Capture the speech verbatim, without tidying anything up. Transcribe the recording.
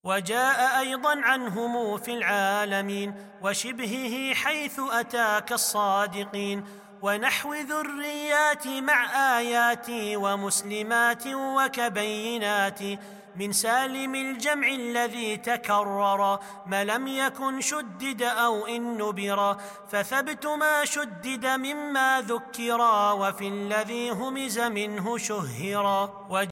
وجاء أيضا عنهم في العالمين وشبهه حيث أتاك الصادقين، ونحو ذريات مع آيات ومسلمات وكبينات، من سالم الجمع الذي تكرر ما لم يكن شدد أو إن نبرا، فثبت ما شدد مما ذكرا وفي الذي همز منه شهرا.